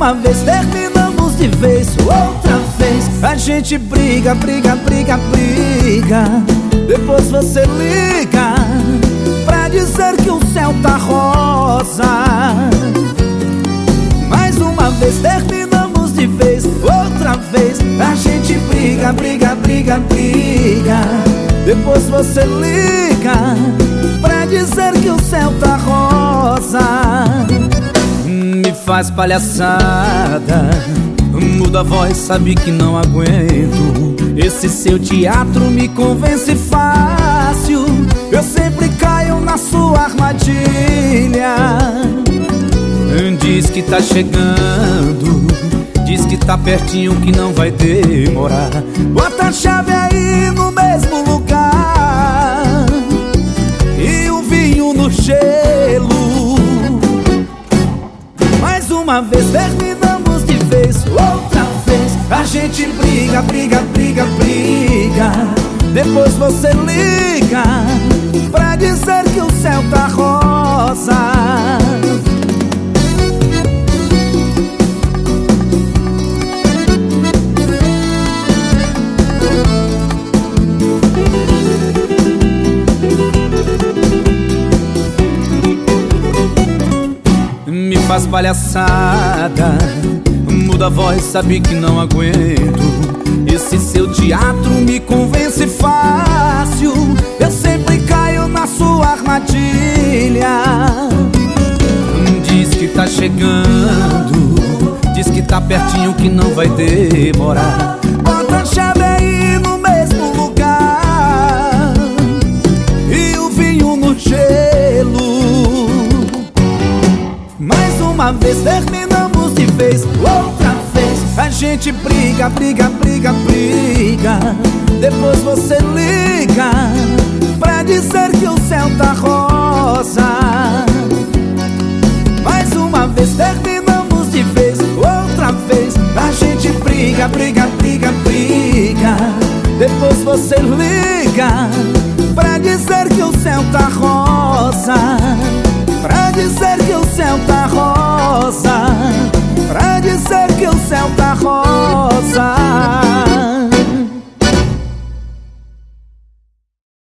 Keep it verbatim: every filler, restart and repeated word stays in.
uma vez terminamos de vez, outra vez a gente briga, briga, briga, briga. Depois você liga pra dizer que o céu tá rosa. Mais uma vez terminamos de vez, outra vez a gente briga, briga, briga, briga. Depois você liga pra dizer que o céu tá rosa. Me faz palhaçada, muda a voz, sabe que não aguento. Esse seu teatro me convence fácil. Eu sempre caio na sua armadilha. Diz que tá chegando, diz que tá pertinho, que não vai demorar. Bota a chave aí no mesmo lugar e o vinho no gelo. Mais uma vez terminamos de vez, outra vez a gente briga, briga, briga, briga. Depois você liga pra dizer que o céu tá rosa. Me faz palhaçada, muda a voz, sabe que não aguento. Esse seu teatro me convence fácil. Eu sempre caio na sua armadilha. Diz que tá chegando, diz que tá pertinho, que não vai demorar. Bota a chave aí no mesmo lugar e o vinho no gelo. Mais uma vez terminamos de vez, outra vez a gente briga, briga, briga, briga. Depois você liga pra dizer que o céu tá rosa. Mais uma vez terminamos de vez, outra vez a gente briga, briga, briga, briga. Depois você liga pra dizer que o céu tá rosa.